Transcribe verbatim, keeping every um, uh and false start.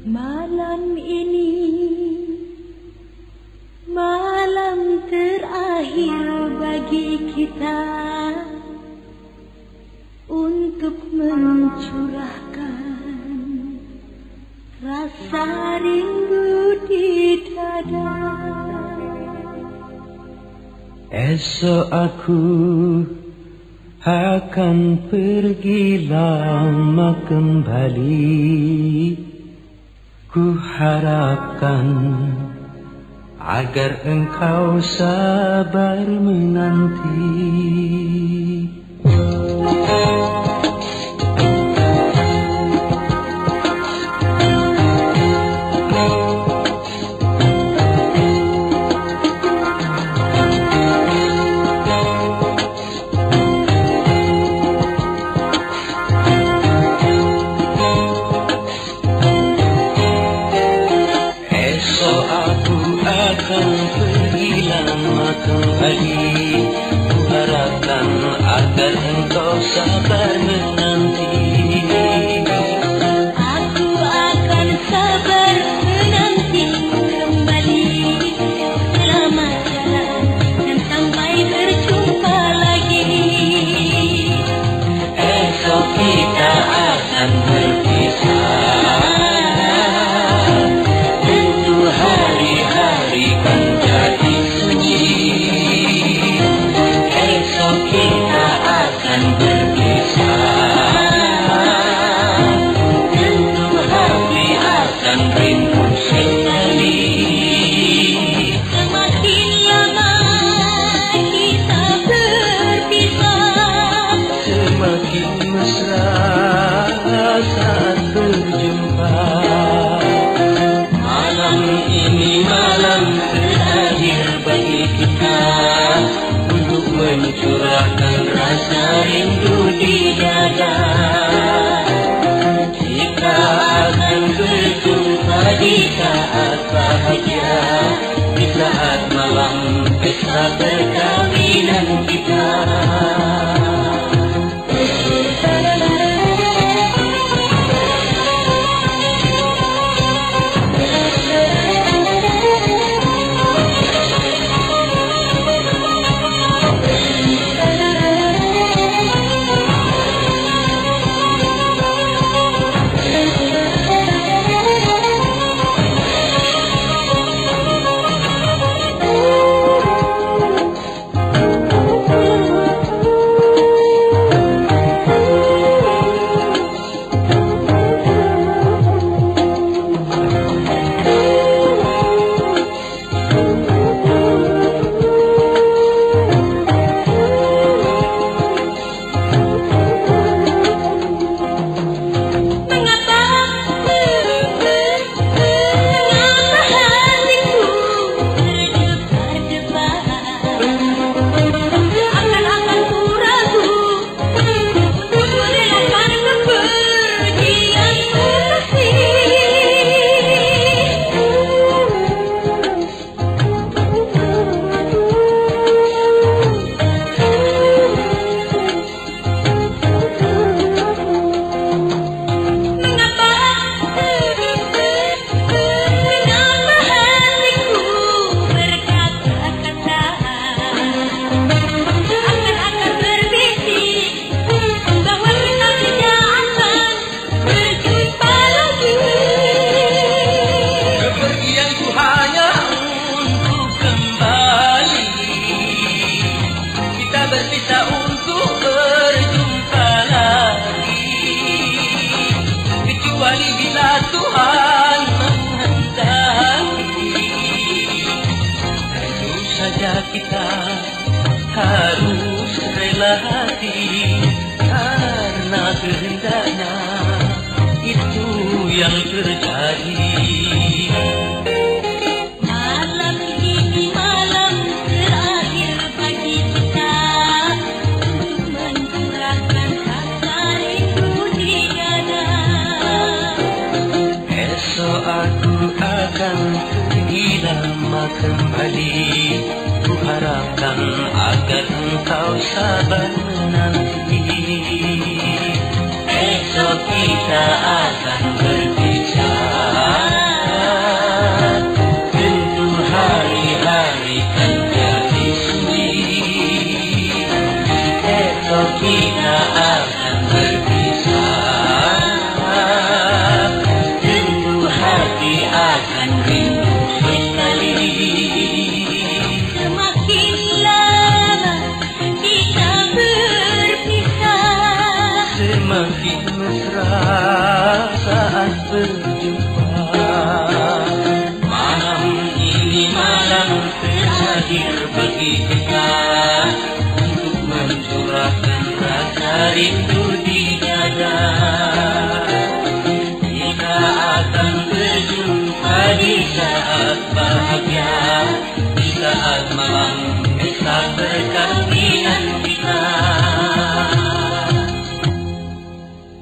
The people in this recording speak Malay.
Malam ini malam terakhir bagi kita untuk mencurahkan rasa rindu di dada. Esok aku akan pergi lama kembali. Ku harapkan agar engkau sabar menanti. Akan pergi lama kembali. Ku harapkan agar engkau sabar menanti. Aku akan sabar menanti kembali selama jalan dan sampai berjumpa lagi. Esok kita akan berpisah. Saat berjumpa, malam ini malam terakhir bagi kita untuk mencurahkan rasa rindu di dada. Kita akan berjumpa di saat bahagia, di saat malam pesta perkawinan kita. Kita harus rela hati karena kehendaknya itu yang terjadi. Malam ini malam terakhir bagi kita untuk mencurahkan rasa rindu di dada. Esok aku akan pergi lama kembali. Ku harapkan agar engkau sabar menanti. Esok kita akan berpisah. lebih mesra saat berjumpa. Malam ini malam terakhir bagi kita untuk mencurahkan rasa rindu di